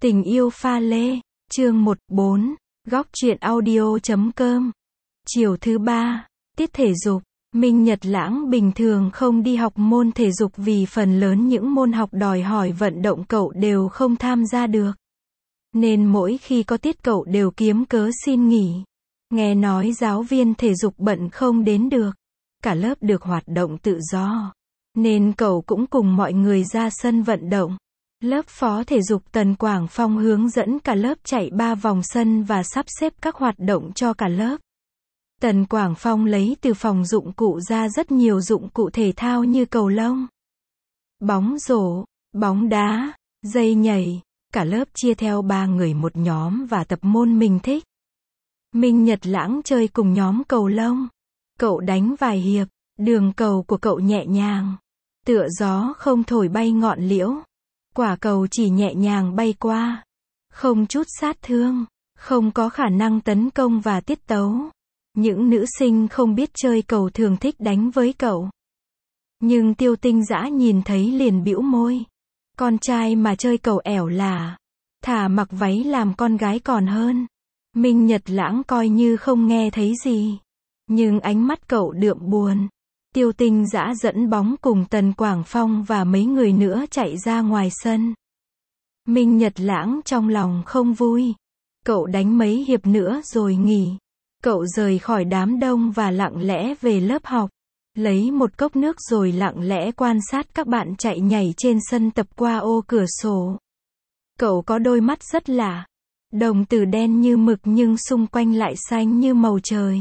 Tình yêu pha lê, chương 14, góc truyện audio.com. Chiều thứ ba, tiết thể dục. Minh Nhật Lãng bình thường không đi học môn thể dục vì phần lớn những môn học đòi hỏi vận động cậu đều không tham gia được. Nên mỗi khi có tiết cậu đều kiếm cớ xin nghỉ. Nghe nói giáo viên thể dục bận không đến được. Cả lớp được hoạt động tự do. Nên cậu cũng cùng mọi người ra sân vận động. Lớp phó thể dục Tần Quảng Phong hướng dẫn cả lớp chạy 3 vòng sân và sắp xếp các hoạt động cho cả lớp. Tần Quảng Phong lấy từ phòng dụng cụ ra rất nhiều dụng cụ thể thao như cầu lông, bóng rổ, bóng đá, dây nhảy. Cả lớp chia theo 3 người một nhóm và tập môn mình thích. Minh Nhật Lãng chơi cùng nhóm cầu lông. Cậu đánh vài hiệp, đường cầu của cậu nhẹ nhàng, tựa gió không thổi bay ngọn liễu. Quả cầu chỉ nhẹ nhàng bay qua, không chút sát thương, không có khả năng tấn công và tiết tấu. Những nữ sinh không biết chơi cầu thường thích đánh với cậu. Nhưng Tiêu Tinh Dã nhìn thấy liền bĩu môi. Con trai mà chơi cầu ẻo lả, thà mặc váy làm con gái còn hơn. Minh Nhật Lãng coi như không nghe thấy gì. Nhưng ánh mắt cậu đượm buồn. Tiêu Tinh Dã dẫn bóng cùng Tần Quảng Phong và mấy người nữa chạy ra ngoài sân. Minh Nhật Lãng trong lòng không vui. Cậu đánh mấy hiệp nữa rồi nghỉ. Cậu rời khỏi đám đông và lặng lẽ về lớp học. Lấy một cốc nước rồi lặng lẽ quan sát các bạn chạy nhảy trên sân tập qua ô cửa sổ. Cậu có đôi mắt rất lạ. Đồng tử đen như mực nhưng xung quanh lại xanh như màu trời.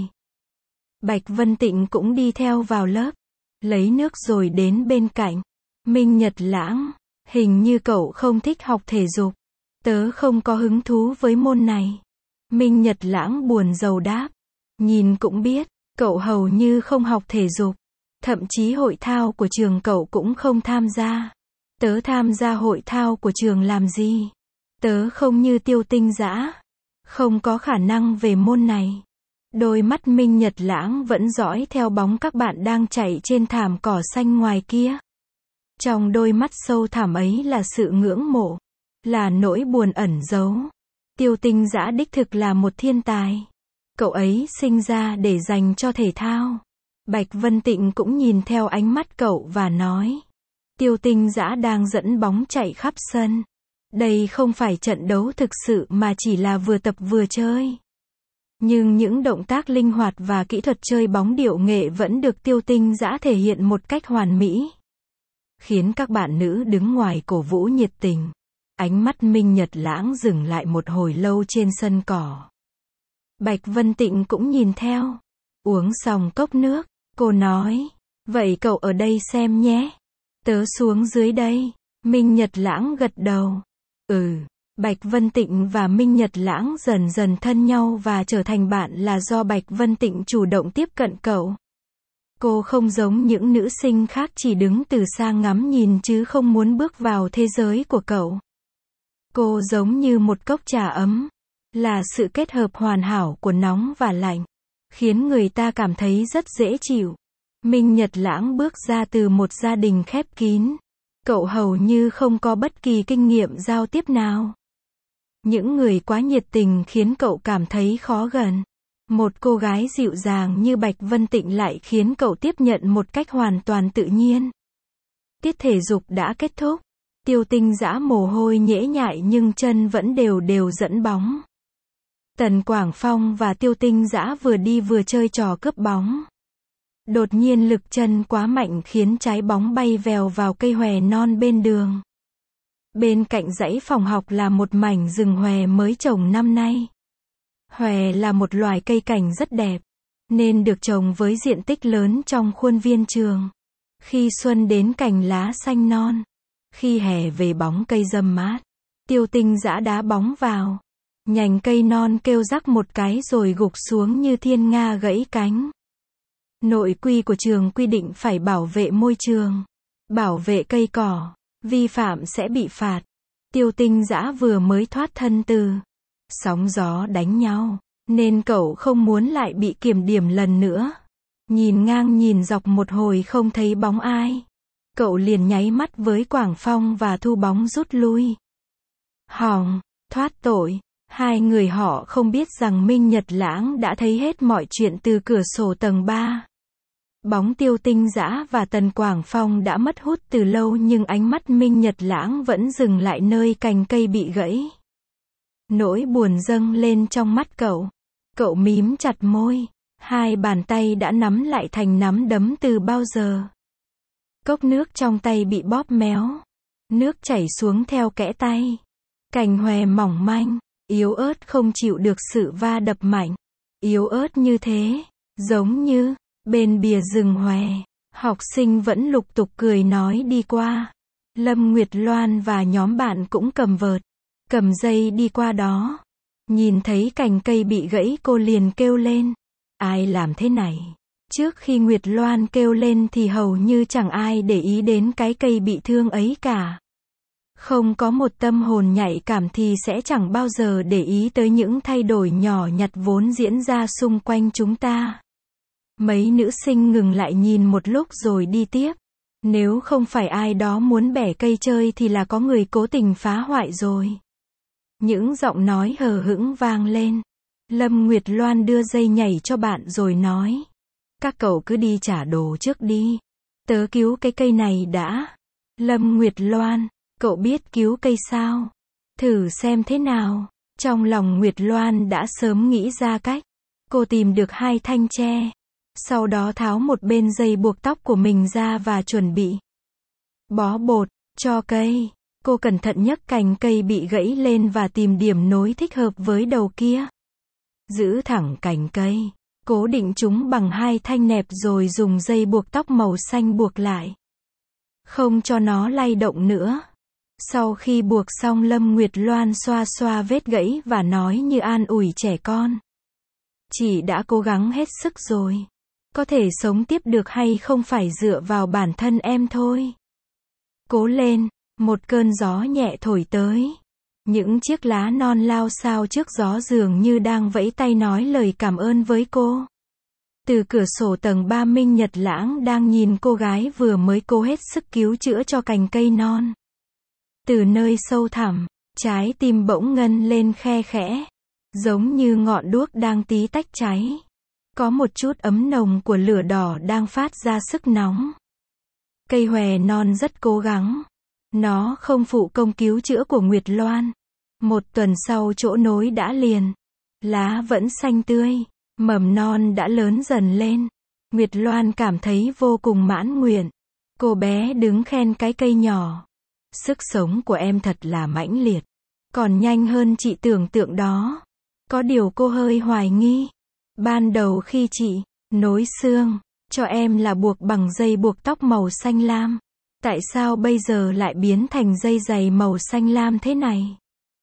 Bạch Vân Tịnh cũng đi theo vào lớp. Lấy nước rồi đến bên cạnh. Minh Nhật Lãng, hình như cậu không thích học thể dục. Tớ không có hứng thú với môn này. Minh Nhật Lãng buồn rầu đáp. Nhìn cũng biết, cậu hầu như không học thể dục. Thậm chí hội thao của trường cậu cũng không tham gia. Tớ tham gia hội thao của trường làm gì? Tớ không như Tiêu Tinh Dã, không có khả năng về môn này. Đôi mắt Minh Nhật Lãng vẫn dõi theo bóng các bạn đang chạy trên thảm cỏ xanh ngoài kia. Trong đôi mắt sâu thẳm ấy là sự ngưỡng mộ, là nỗi buồn ẩn giấu. Tiêu Tinh Dã đích thực là một thiên tài. Cậu ấy sinh ra để dành cho thể thao. Bạch Vân Tịnh cũng nhìn theo ánh mắt cậu và nói. Tiêu Tinh Dã đang dẫn bóng chạy khắp sân. Đây không phải trận đấu thực sự mà chỉ là vừa tập vừa chơi. Nhưng những động tác linh hoạt và kỹ thuật chơi bóng điệu nghệ vẫn được Tiêu Tinh Dã thể hiện một cách hoàn mỹ. Khiến các bạn nữ đứng ngoài cổ vũ nhiệt tình. Ánh mắt Minh Nhật Lãng dừng lại một hồi lâu trên sân cỏ. Bạch Vân Tịnh cũng nhìn theo. Uống xong cốc nước, cô nói. Vậy cậu ở đây xem nhé. Tớ xuống dưới đây. Minh Nhật Lãng gật đầu. Bạch Vân Tịnh và Minh Nhật Lãng dần dần thân nhau và trở thành bạn là do Bạch Vân Tịnh chủ động tiếp cận cậu. Cô không giống những nữ sinh khác chỉ đứng từ xa ngắm nhìn chứ không muốn bước vào thế giới của cậu. Cô giống như một cốc trà ấm, là sự kết hợp hoàn hảo của nóng và lạnh, khiến người ta cảm thấy rất dễ chịu. Minh Nhật Lãng bước ra từ một gia đình khép kín. Cậu hầu như không có bất kỳ kinh nghiệm giao tiếp nào. Những người quá nhiệt tình khiến cậu cảm thấy khó gần. Một cô gái dịu dàng như Bạch Vân Tịnh lại khiến cậu tiếp nhận một cách hoàn toàn tự nhiên. Tiết thể dục đã kết thúc. Tiêu Tinh Dã mồ hôi nhễ nhại nhưng chân vẫn đều đều dẫn bóng. Tần Quảng Phong và Tiêu Tinh Dã vừa đi vừa chơi trò cướp bóng. Đột nhiên lực chân quá mạnh khiến trái bóng bay vèo vào cây hòe non bên đường. Bên cạnh dãy phòng học là một mảnh rừng hòe mới trồng năm nay. Hòe là một loài cây cảnh rất đẹp, nên được trồng với diện tích lớn trong khuôn viên trường. Khi xuân đến cành lá xanh non, khi hè về bóng cây râm mát. Tiêu Tinh Dã đá bóng vào. Nhành cây non kêu rắc một cái rồi gục xuống như thiên nga gãy cánh. Nội quy của trường quy định phải bảo vệ môi trường, bảo vệ cây cỏ, vi phạm sẽ bị phạt. Tiêu Tinh Dã vừa mới thoát thân từ sóng gió đánh nhau, nên cậu không muốn lại bị kiểm điểm lần nữa. Nhìn ngang nhìn dọc một hồi không thấy bóng ai. Cậu liền nháy mắt với Quảng Phong và thu bóng rút lui. Hỏng, thoát tội. Hai người họ không biết rằng Minh Nhật Lãng đã thấy hết mọi chuyện từ cửa sổ tầng 3. Bóng Tiêu Tinh Dã và Tần Quảng Phong đã mất hút từ lâu nhưng ánh mắt Minh Nhật Lãng vẫn dừng lại nơi cành cây bị gãy. Nỗi buồn dâng lên trong mắt cậu. Cậu mím chặt môi. Hai bàn tay đã nắm lại thành nắm đấm từ bao giờ. Cốc nước trong tay bị bóp méo. Nước chảy xuống theo kẽ tay. Cành hòe mỏng manh, yếu ớt không chịu được sự va đập mạnh. Yếu ớt như thế, giống như bên bìa rừng hòe. Học sinh vẫn lục tục cười nói đi qua. Lâm Nguyệt Loan và nhóm bạn cũng cầm vợt, cầm dây đi qua đó. Nhìn thấy cành cây bị gãy cô liền kêu lên. Ai làm thế này? Trước khi Nguyệt Loan kêu lên thì hầu như chẳng ai để ý đến cái cây bị thương ấy cả. Không có một tâm hồn nhạy cảm thì sẽ chẳng bao giờ để ý tới những thay đổi nhỏ nhặt vốn diễn ra xung quanh chúng ta. Mấy nữ sinh ngừng lại nhìn một lúc rồi đi tiếp. Nếu không phải ai đó muốn bẻ cây chơi thì là có người cố tình phá hoại rồi. Những giọng nói hờ hững vang lên. Lâm Nguyệt Loan đưa dây nhảy cho bạn rồi nói. Các cậu cứ đi trả đồ trước đi. Tớ cứu cái cây này đã. Lâm Nguyệt Loan, cậu biết cứu cây sao? Thử xem thế nào. Trong lòng Nguyệt Loan đã sớm nghĩ ra cách. Cô tìm được 2 thanh tre. Sau đó tháo một bên dây buộc tóc của mình ra và chuẩn bị bó bột cho cây. Cô cẩn thận nhấc cành cây bị gãy lên và tìm điểm nối thích hợp với đầu kia. Giữ thẳng cành cây, cố định chúng bằng 2 thanh nẹp rồi dùng dây buộc tóc màu xanh buộc lại. Không cho nó lay động nữa. Sau khi buộc xong Lâm Nguyệt Loan xoa xoa vết gãy và nói như an ủi trẻ con. Chị đã cố gắng hết sức rồi. Có thể sống tiếp được hay không phải dựa vào bản thân em thôi. Cố lên, một cơn gió nhẹ thổi tới. Những chiếc lá non lao xao trước gió dường như đang vẫy tay nói lời cảm ơn với cô. Từ cửa sổ tầng 3 Minh Nhật Lãng đang nhìn cô gái vừa mới cố hết sức cứu chữa cho cành cây non. Từ nơi sâu thẳm, trái tim bỗng ngân lên khe khẽ. Giống như ngọn đuốc đang tí tách cháy. Có một chút ấm nồng của lửa đỏ đang phát ra sức nóng. Cây hòe non rất cố gắng. Nó không phụ công cứu chữa của Nguyệt Loan. Một tuần sau chỗ nối đã liền. Lá vẫn xanh tươi. Mầm non đã lớn dần lên. Nguyệt Loan cảm thấy vô cùng mãn nguyện. Cô bé đứng khen cái cây nhỏ. Sức sống của em thật là mãnh liệt. Còn nhanh hơn chị tưởng tượng đó. Có điều cô hơi hoài nghi. Ban đầu khi chị nối xương cho em là buộc bằng dây buộc tóc màu xanh lam. Tại sao bây giờ lại biến thành dây giày màu xanh lam thế này?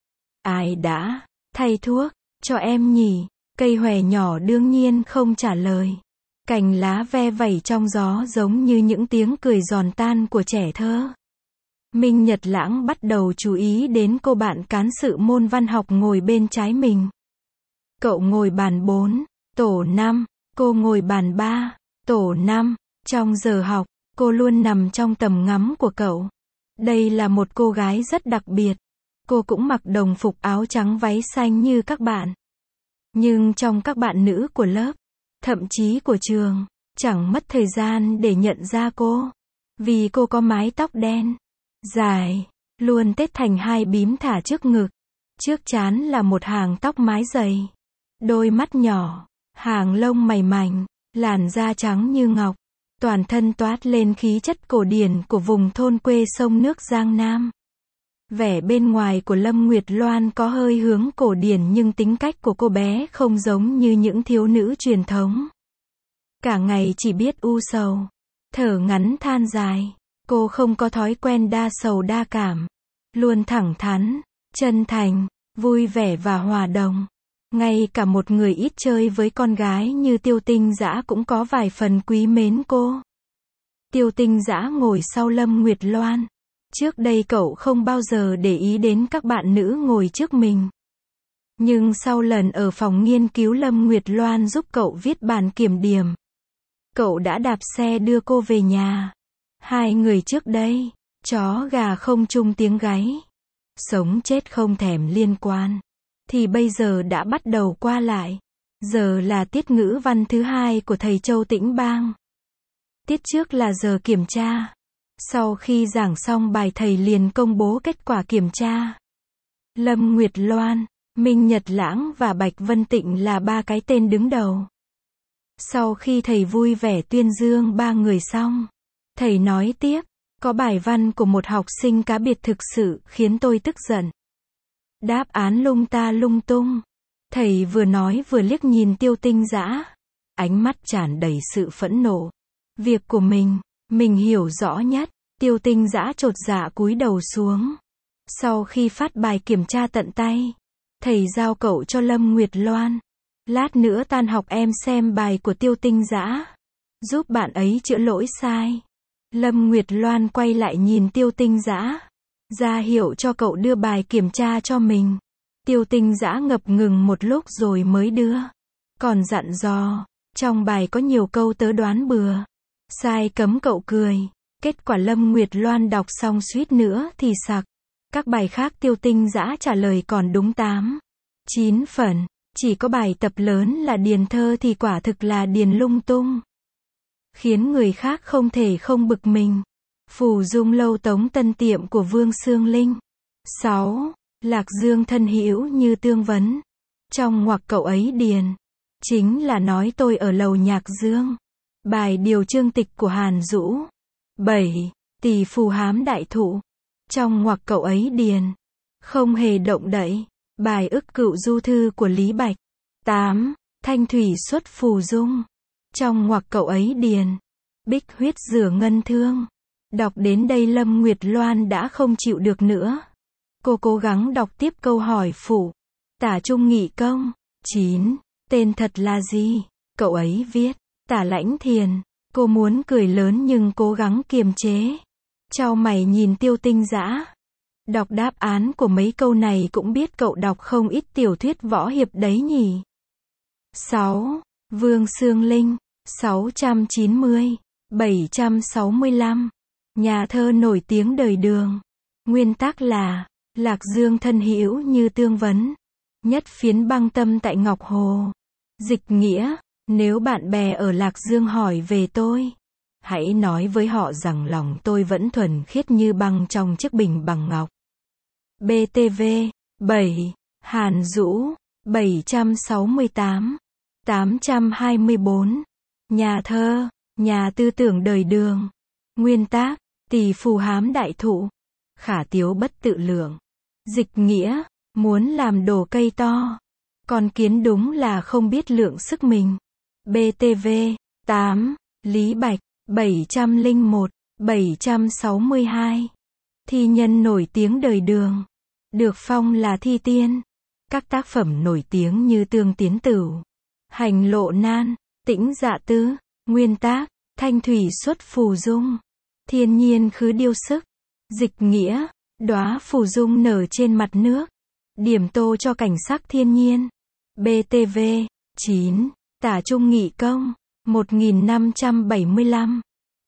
Ai đã thay thuốc cho em nhỉ? Cây hòe nhỏ đương nhiên không trả lời. Cành lá ve vẩy trong gió giống như những tiếng cười giòn tan của trẻ thơ. Minh Nhật Lãng bắt đầu chú ý đến cô bạn cán sự môn văn học ngồi bên trái mình. Cậu ngồi bàn 4, tổ 5, cô ngồi bàn 3, tổ 5. Trong giờ học, cô luôn nằm trong tầm ngắm của cậu. Đây là một cô gái rất đặc biệt. Cô cũng mặc đồng phục áo trắng váy xanh như các bạn. Nhưng trong các bạn nữ của lớp, thậm chí của trường, chẳng mất thời gian để nhận ra cô. Vì cô có mái tóc đen, dài, luôn tết thành 2 bím thả trước ngực. Trước trán là một hàng tóc mái dày. Đôi mắt nhỏ, hàng lông mày mảnh, làn da trắng như ngọc. Toàn thân toát lên khí chất cổ điển của vùng thôn quê sông nước Giang Nam. Vẻ bên ngoài của Lâm Nguyệt Loan có hơi hướng cổ điển nhưng tính cách của cô bé không giống như những thiếu nữ truyền thống. Cả ngày chỉ biết u sầu, thở ngắn than dài. Cô không có thói quen đa sầu đa cảm. Luôn thẳng thắn, chân thành, vui vẻ và hòa đồng. Ngay cả một người ít chơi với con gái như Tiêu Tinh Dã cũng có vài phần quý mến cô. Tiêu Tinh Dã ngồi sau Lâm Nguyệt Loan. Trước đây cậu không bao giờ để ý đến các bạn nữ ngồi trước mình. Nhưng sau lần ở phòng nghiên cứu Lâm Nguyệt Loan giúp cậu viết bản kiểm điểm, cậu đã đạp xe đưa cô về nhà. 2 người trước đây, chó gà không chung tiếng gáy. Sống chết không thèm liên quan. Thì bây giờ đã bắt đầu qua lại. Giờ là tiết ngữ văn thứ 2 của thầy Châu Tĩnh Bang. Tiết trước là giờ kiểm tra. Sau khi giảng xong bài thầy liền công bố kết quả kiểm tra. Lâm Nguyệt Loan, Minh Nhật Lãng và Bạch Vân Tịnh là 3 cái tên đứng đầu. Sau khi thầy vui vẻ tuyên dương 3 người xong, thầy nói tiếp, có bài văn của một học sinh cá biệt thực sự khiến tôi tức giận. Đáp án lung ta lung tung. Thầy vừa nói vừa liếc nhìn Tiêu Tinh Dã, ánh mắt tràn đầy sự phẫn nộ. Việc của mình hiểu rõ nhất. Tiêu Tinh Dã chột dạ cúi đầu xuống. Sau khi phát bài kiểm tra tận tay, thầy giao cậu cho Lâm Nguyệt Loan. Lát nữa tan học em xem bài của Tiêu Tinh Dã, giúp bạn ấy chữa lỗi sai. Lâm Nguyệt Loan quay lại nhìn Tiêu Tinh Dã, ra hiệu cho cậu đưa bài kiểm tra cho mình. Tiêu Tinh Dã ngập ngừng một lúc rồi mới đưa. Còn dặn dò, trong bài có nhiều câu tớ đoán bừa. Sai cấm cậu cười. Kết quả Lâm Nguyệt Loan đọc xong suýt nữa thì sặc. Các bài khác Tiêu Tinh Dã trả lời còn đúng 8, 9 phần. Chỉ có bài tập lớn là điền thơ thì quả thực là điền lung tung. Khiến người khác không thể không bực mình. Phù Dung Lâu Tống Tân Tiệm của Vương Xương Linh. 6. Lạc Dương thân hữu như tương vấn. Trong ngoặc cậu ấy điền. Chính là nói tôi ở lầu Nhạc Dương. Bài điều chương tịch của Hàn Dũ. 7. Tỷ phù hám đại thụ. Trong ngoặc cậu ấy điền. Không hề động đậy. Bài ức cựu du thư của Lý Bạch. 8. Thanh thủy xuất phù dung. Trong ngoặc cậu ấy điền. Bích huyết rửa ngân thương. Đọc đến đây Lâm Nguyệt Loan đã không chịu được nữa. Cô cố gắng đọc tiếp câu hỏi phụ. Tả Trung Nghị Công. 9. Tên thật là gì? Cậu ấy viết. Tả Lãnh Thiền. Cô muốn cười lớn nhưng cố gắng kiềm chế. Chau mày nhìn Tiêu Tinh Dã. Đọc đáp án của mấy câu này cũng biết cậu đọc không ít tiểu thuyết võ hiệp đấy nhỉ. 6. Vương Xương Linh. 690. 765. Nhà thơ nổi tiếng đời Đường. Nguyên tác là Lạc Dương thân hữu như tương vấn. Nhất phiến băng tâm tại Ngọc Hồ. Dịch nghĩa, nếu bạn bè ở Lạc Dương hỏi về tôi, hãy nói với họ rằng lòng tôi vẫn thuần khiết như băng trong chiếc bình bằng ngọc. BTV. 7. Hàn Dũ. 768. 824. Nhà thơ, nhà tư tưởng đời Đường. Nguyên tác, tỷ phù hám đại thụ. Khả tiếu bất tự lượng. Dịch nghĩa, muốn làm đổ cây to. Con kiến đúng là không biết lượng sức mình. BTV. 8. Lý Bạch. 701. 762. Thi nhân nổi tiếng đời Đường. Được phong là thi tiên. Các tác phẩm nổi tiếng như Tương Tiến Tửu, Hành Lộ Nan, Tĩnh Dạ Tứ. Nguyên tác, Thanh thủy xuất phù dung. Thiên nhiên khứ điêu sức. Dịch nghĩa, đóa phù dung nở trên mặt nước. Điểm tô cho cảnh sắc thiên nhiên. BTV. 9. Tả Trung Nghị Công. 1575.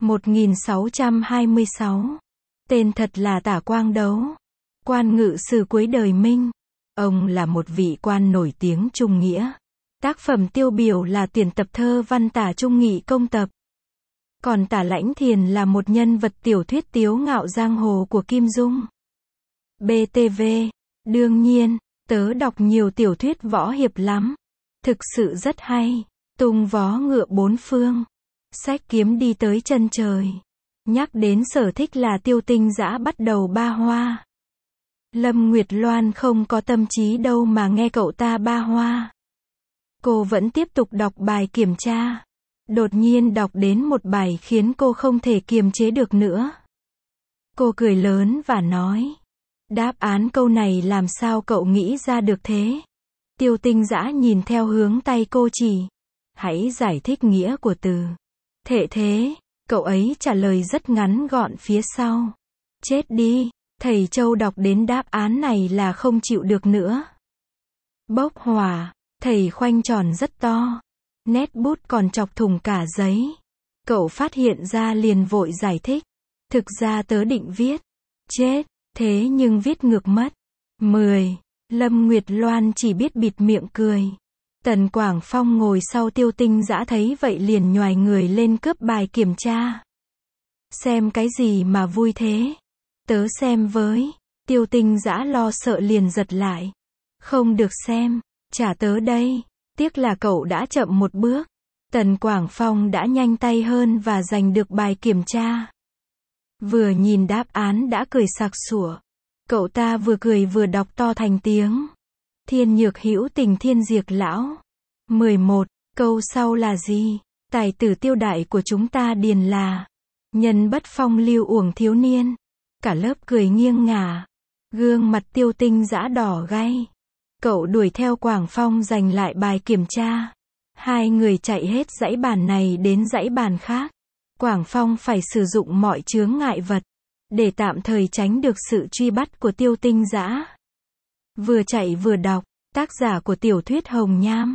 1626. Tên thật là Tả Quang Đấu. Quan ngự sử cuối đời Minh. Ông là một vị quan nổi tiếng Trung nghĩa. Tác phẩm tiêu biểu là tuyển tập thơ văn Tả Trung Nghị Công tập. Còn Tả Lãnh Thiền là một nhân vật tiểu thuyết tiếu ngạo giang hồ của Kim Dung. BTV. Đương nhiên, tớ đọc nhiều tiểu thuyết võ hiệp lắm. Thực sự rất hay. Tung vó ngựa bốn phương. Sách kiếm đi tới chân trời. Nhắc đến sở thích là Tiêu Tinh Dã bắt đầu ba hoa. Lâm Nguyệt Loan không có tâm trí đâu mà nghe cậu ta ba hoa. Cô vẫn tiếp tục đọc bài kiểm tra. Đột nhiên đọc đến một bài khiến cô không thể kiềm chế được nữa. Cô cười lớn và nói. Đáp án câu này làm sao cậu nghĩ ra được thế? Tiêu Tinh Dã nhìn theo hướng tay cô chỉ. Hãy giải thích nghĩa của từ thệ thế. Cậu ấy trả lời rất ngắn gọn phía sau. Chết đi. Thầy Châu đọc đến đáp án này là không chịu được nữa. Bốc hỏa. Thầy khoanh tròn rất to. Nét bút còn chọc thủng cả giấy. Cậu phát hiện ra liền vội giải thích. Thực ra tớ định viết. Chết. Thế nhưng viết ngược mất. 10. Lâm Nguyệt Loan chỉ biết bịt miệng cười. Tần Quảng Phong ngồi sau Tiêu Tinh Dã thấy vậy liền nhoài người lên cướp bài kiểm tra. Xem cái gì mà vui thế? Tớ xem với. Tiêu Tinh Dã lo sợ liền giật lại. Không được xem, trả tớ đây. Tiếc là cậu đã chậm một bước. Tần Quảng Phong đã nhanh tay hơn và giành được bài kiểm tra. Vừa nhìn đáp án đã cười sặc sủa. Cậu ta vừa cười vừa đọc to thành tiếng. Thiên nhược hữu tình thiên diệt lão. 11. Câu sau là gì? Tài tử Tiêu đại của chúng ta điền là. Nhân bất phong lưu uổng thiếu niên. Cả lớp cười nghiêng ngả. Gương mặt Tiêu Tinh Dã đỏ gay. Cậu đuổi theo Quảng Phong giành lại bài kiểm tra. Hai người chạy hết dãy bàn này đến dãy bàn khác. Quảng Phong phải sử dụng mọi chướng ngại vật để tạm thời tránh được sự truy bắt của Tiêu Tinh Dã. Vừa chạy vừa đọc, tác giả của tiểu thuyết Hồng Nham.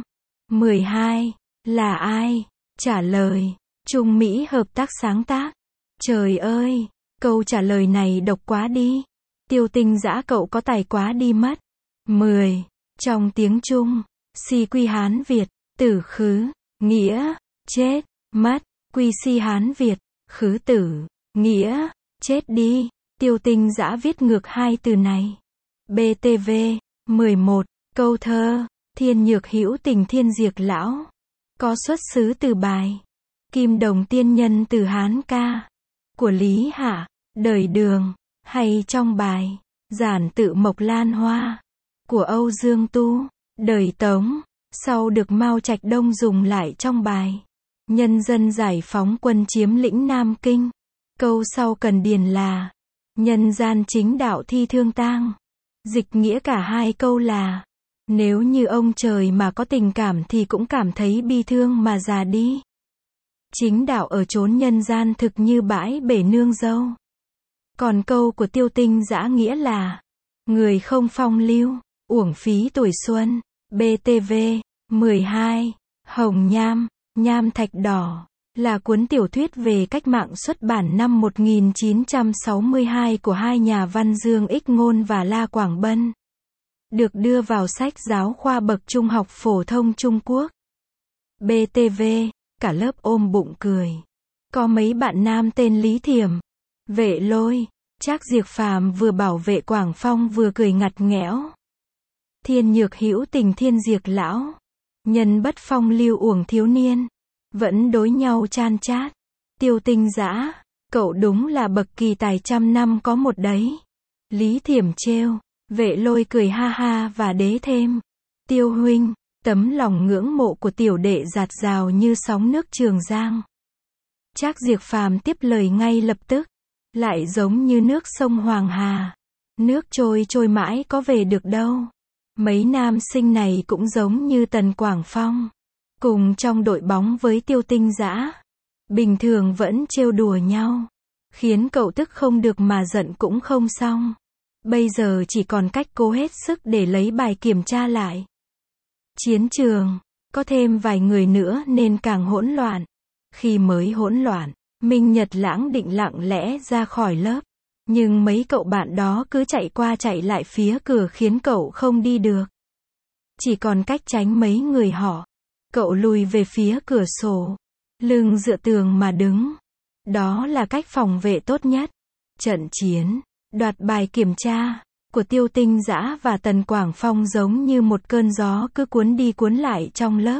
12. Là ai? Trả lời. Trung Mỹ hợp tác sáng tác. Trời ơi, câu trả lời này độc quá đi. Tiêu Tinh Dã cậu có tài quá đi mất. 10. Trong tiếng Trung, si quy Hán Việt, tử khứ, nghĩa, chết, mất, quy si Hán Việt, khứ tử, nghĩa, chết đi. Tiêu Tinh Dã viết ngược hai từ này. BTV. 11. Câu thơ, thiên nhược hữu tình thiên diệt lão. Có xuất xứ từ bài Kim Đồng Tiên Nhân từ Hán ca của Lý Hạ, đời Đường, hay trong bài Giản tự Mộc Lan Hoa của Âu Dương Tu, đời Tống, sau được Mao Trạch Đông dùng lại trong bài Nhân dân giải phóng quân chiếm lĩnh Nam Kinh. Câu sau cần điền là nhân gian chính đạo thi thương tang. Dịch nghĩa cả hai câu là nếu như ông trời mà có tình cảm thì cũng cảm thấy bi thương mà già đi. Chính đạo ở chốn nhân gian thực như bãi bể nương dâu. Còn câu của Tiêu Tinh Dã nghĩa là người không phong lưu, uổng phí tuổi xuân. BTV. 12. Hồng Nham, Nham Thạch Đỏ là cuốn tiểu thuyết về cách mạng xuất bản năm 1962 của hai nhà văn Dương Ích Ngôn và La Quảng Bân. Được đưa vào sách giáo khoa bậc trung học phổ thông Trung Quốc. BTV. Cả lớp ôm bụng cười. Có mấy bạn nam tên Lý Thiểm, Vệ Lôi, Trác Diệp Phàm vừa bảo vệ Quảng Phong vừa cười ngặt nghẽo. Thiên nhược hữu tình thiên diệt lão. Nhân bất phong lưu uổng thiếu niên. Vẫn đối nhau chan chát. Tiêu Tinh Dã, cậu đúng là bậc kỳ tài trăm năm có một đấy. Lý Thiểm trêu. Vệ Lôi cười ha ha và đế thêm. Tiêu huynh, tấm lòng ngưỡng mộ của tiểu đệ dạt dào như sóng nước Trường Giang. Trác Diệp Phàm tiếp lời ngay lập tức. Lại giống như nước sông Hoàng Hà. Nước trôi trôi mãi có về được đâu. Mấy nam sinh này cũng giống như Tần Quảng Phong. Cùng trong đội bóng với Tiêu Tinh Dã. Bình thường vẫn trêu đùa nhau. Khiến cậu tức không được mà giận cũng không xong. Bây giờ chỉ còn cách cố hết sức để lấy bài kiểm tra lại. Chiến trường, có thêm vài người nữa nên càng hỗn loạn. Khi mới hỗn loạn, Minh Nhật Lãng định lặng lẽ ra khỏi lớp. Nhưng mấy cậu bạn đó cứ chạy qua chạy lại phía cửa khiến cậu không đi được. Chỉ còn cách tránh mấy người họ. Cậu lùi về phía cửa sổ. Lưng dựa tường mà đứng. Đó là cách phòng vệ tốt nhất. Trận chiến, đoạt bài kiểm tra của Tiêu Tinh Dã và Tần Quảng Phong giống như một cơn gió cứ cuốn đi cuốn lại trong lớp.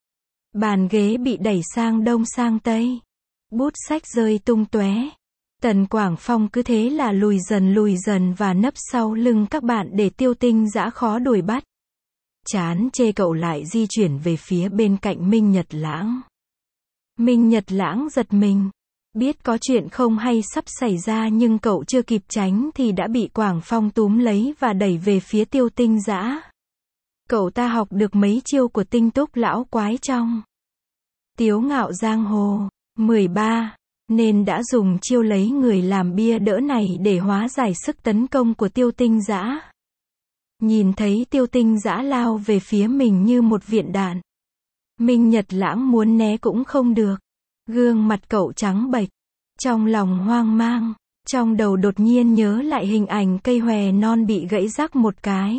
Bàn ghế bị đẩy sang đông sang tây. Bút sách rơi tung tóe. Tần Quảng Phong cứ thế là lùi dần và nấp sau lưng các bạn để Tiêu Tinh Dã khó đuổi bắt. Chán chê cậu lại di chuyển về phía bên cạnh Minh Nhật Lãng. Minh Nhật Lãng giật mình. Biết có chuyện không hay sắp xảy ra nhưng cậu chưa kịp tránh thì đã bị Quảng Phong túm lấy và đẩy về phía Tiêu Tinh Dã. Cậu ta học được mấy chiêu của Tinh Túc lão quái trong Tiếu Ngạo Giang Hồ. 13. Nên đã dùng chiêu lấy người làm bia đỡ này để hóa giải sức tấn công của Tiêu Tinh Dã. Nhìn thấy Tiêu Tinh Dã lao về phía mình như một viện đạn. Minh Nhật Lãng muốn né cũng không được. Gương mặt cậu trắng bệch. Trong lòng hoang mang, Trong đầu đột nhiên nhớ lại hình ảnh cây hòe non bị gãy rắc một cái.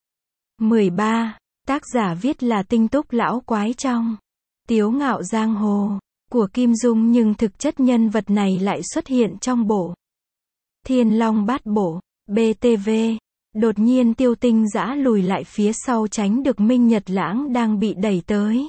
13. Tác giả viết là Tinh Túc Lão Quái trong Tiếu Ngạo Giang Hồ của Kim Dung, nhưng thực chất nhân vật này lại xuất hiện trong bộ Thiên Long Bát Bộ, BTV. Đột nhiên Tiêu Tinh Dã lùi lại phía sau tránh được Minh Nhật Lãng đang bị đẩy tới.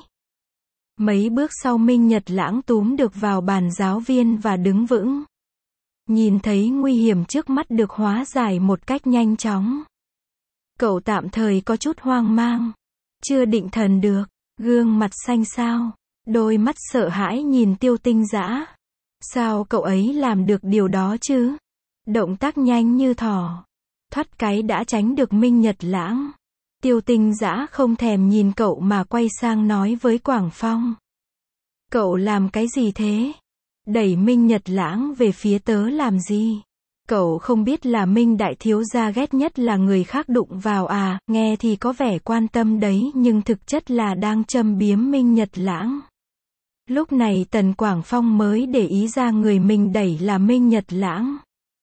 Mấy bước sau Minh Nhật Lãng túm được vào bàn giáo viên và đứng vững. Nhìn thấy nguy hiểm trước mắt được hóa giải một cách nhanh chóng. Cậu tạm thời có chút hoang mang. Chưa định thần được, gương mặt xanh xao. Đôi mắt sợ hãi nhìn Tiêu Tinh Dã. Sao cậu ấy làm được điều đó chứ? Động tác nhanh như thỏ. Thoát cái đã tránh được Minh Nhật Lãng. Tiêu Tinh Dã không thèm nhìn cậu mà quay sang nói với Quảng Phong. Cậu làm cái gì thế? Đẩy Minh Nhật Lãng về phía tớ làm gì? Cậu không biết là Minh đại thiếu gia ghét nhất là người khác đụng vào à? Nghe thì có vẻ quan tâm đấy nhưng thực chất là đang châm biếm Minh Nhật Lãng. Lúc này Tần Quảng Phong mới để ý ra người mình đẩy là Minh Nhật Lãng.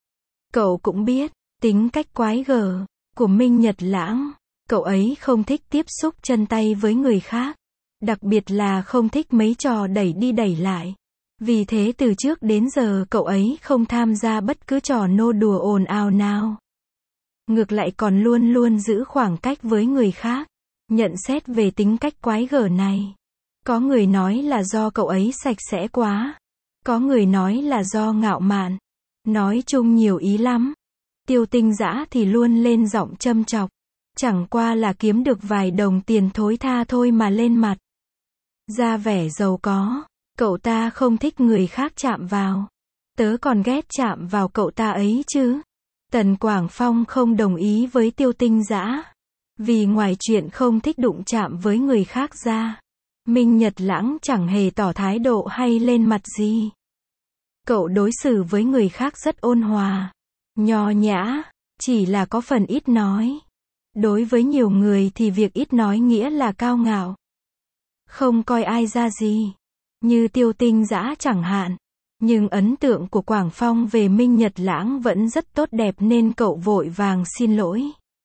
Cậu cũng biết tính cách quái gở của Minh Nhật Lãng. Cậu ấy không thích tiếp xúc chân tay với người khác. Đặc biệt là không thích mấy trò đẩy đi đẩy lại. Vì thế từ trước đến giờ cậu ấy không tham gia bất cứ trò nô đùa ồn ào nào. Ngược lại còn luôn luôn giữ khoảng cách với người khác. Nhận xét về tính cách quái gở này. Có người nói là do cậu ấy sạch sẽ quá. Có người nói là do ngạo mạn. Nói chung nhiều ý lắm. Tiêu Tinh Dã thì luôn lên giọng châm chọc. Chẳng qua là kiếm được vài đồng tiền thối tha thôi mà lên mặt. Ra vẻ giàu có. Cậu ta không thích người khác chạm vào. Tớ còn ghét chạm vào cậu ta ấy chứ. Tần Quảng Phong không đồng ý với Tiêu Tinh Dã. Vì ngoài chuyện không thích đụng chạm với người khác ra, Minh Nhật Lãng chẳng hề tỏ thái độ hay lên mặt gì. Cậu đối xử với người khác rất ôn hòa, nho nhã, chỉ là có phần ít nói. Đối với nhiều người thì việc ít nói nghĩa là cao ngạo. Không coi ai ra gì. Như Tiêu Tinh Dã chẳng hạn. Nhưng ấn tượng của Quảng Phong về Minh Nhật Lãng vẫn rất tốt đẹp nên cậu vội vàng xin lỗi.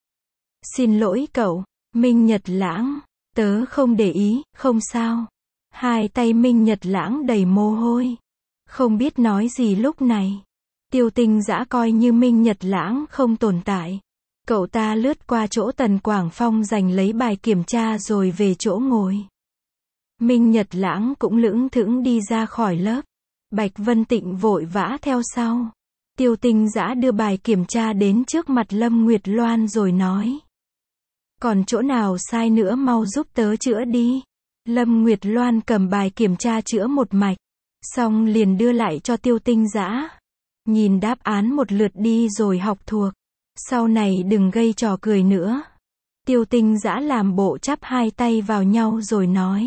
Xin lỗi cậu, Minh Nhật Lãng. Tớ không để ý, không sao. Hai tay Minh Nhật Lãng đầy mồ hôi. Không biết nói gì lúc này. Tiêu Tinh Dã coi như Minh Nhật Lãng không tồn tại. Cậu ta lướt qua chỗ Tần Quảng Phong giành lấy bài kiểm tra rồi về chỗ ngồi. Minh Nhật Lãng cũng lững thững đi ra khỏi lớp. Bạch Vân Tịnh vội vã theo sau. Tiêu Tinh Dã đưa bài kiểm tra đến trước mặt Lâm Nguyệt Loan rồi nói. Còn chỗ nào sai nữa mau giúp tớ chữa đi. Lâm Nguyệt Loan cầm bài kiểm tra chữa một mạch. Xong liền đưa lại cho Tiêu Tinh Dã. Nhìn đáp án một lượt đi rồi học thuộc. Sau này đừng gây trò cười nữa. Tiêu Tinh Dã làm bộ chắp hai tay vào nhau rồi nói.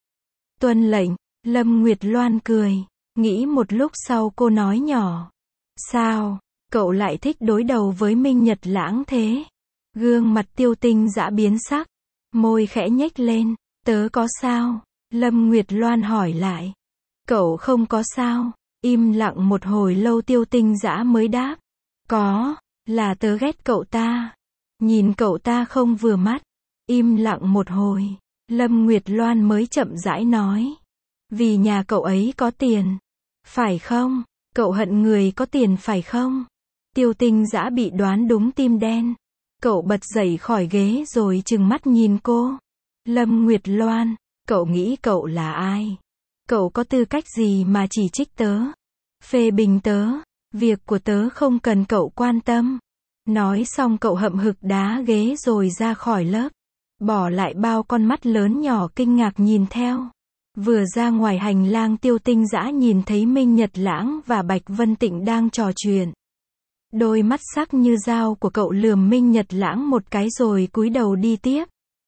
Tuân lệnh. Lâm Nguyệt Loan cười. Nghĩ một lúc sau cô nói nhỏ. Sao, cậu lại thích đối đầu với Minh Nhật Lãng thế? Gương mặt Tiêu Tinh Dã biến sắc. Môi khẽ nhếch lên. Tớ có sao? Lâm Nguyệt Loan hỏi lại. Cậu không có sao. Im lặng một hồi lâu Tiêu Tinh Dã mới đáp. Có, là tớ ghét cậu ta. Nhìn cậu ta không vừa mắt. Im lặng một hồi. Lâm Nguyệt Loan mới chậm rãi nói. Vì nhà cậu ấy có tiền. Phải không? Cậu hận người có tiền phải không? Tiêu Tinh Dã bị đoán đúng tim đen. Cậu bật dậy khỏi ghế rồi trừng mắt nhìn cô. Lâm Nguyệt Loan, cậu nghĩ cậu là ai? Cậu có tư cách gì mà chỉ trích tớ? Phê bình tớ? Việc của tớ không cần cậu quan tâm. Nói xong cậu hậm hực đá ghế rồi ra khỏi lớp. Bỏ lại bao con mắt lớn nhỏ kinh ngạc nhìn theo. Vừa ra ngoài hành lang Tiêu Tinh Dã nhìn thấy Minh Nhật Lãng và Bạch Vân Tịnh đang trò chuyện. Đôi mắt sắc như dao của cậu lườm Minh Nhật Lãng một cái rồi cúi đầu đi tiếp.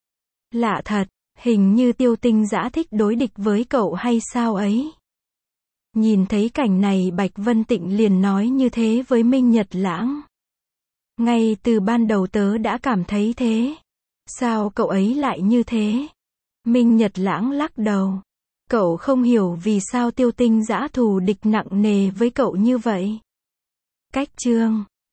Lạ thật, hình như Tiêu Tinh Dã thích đối địch với cậu hay sao ấy. Nhìn thấy cảnh này Bạch Vân Tịnh liền nói như thế với Minh Nhật Lãng. Ngay từ ban đầu tớ đã cảm thấy thế. Sao cậu ấy lại như thế? Minh Nhật Lãng lắc đầu. Cậu không hiểu vì sao Tiêu Tinh Dã thù địch nặng nề với cậu như vậy. Cách chương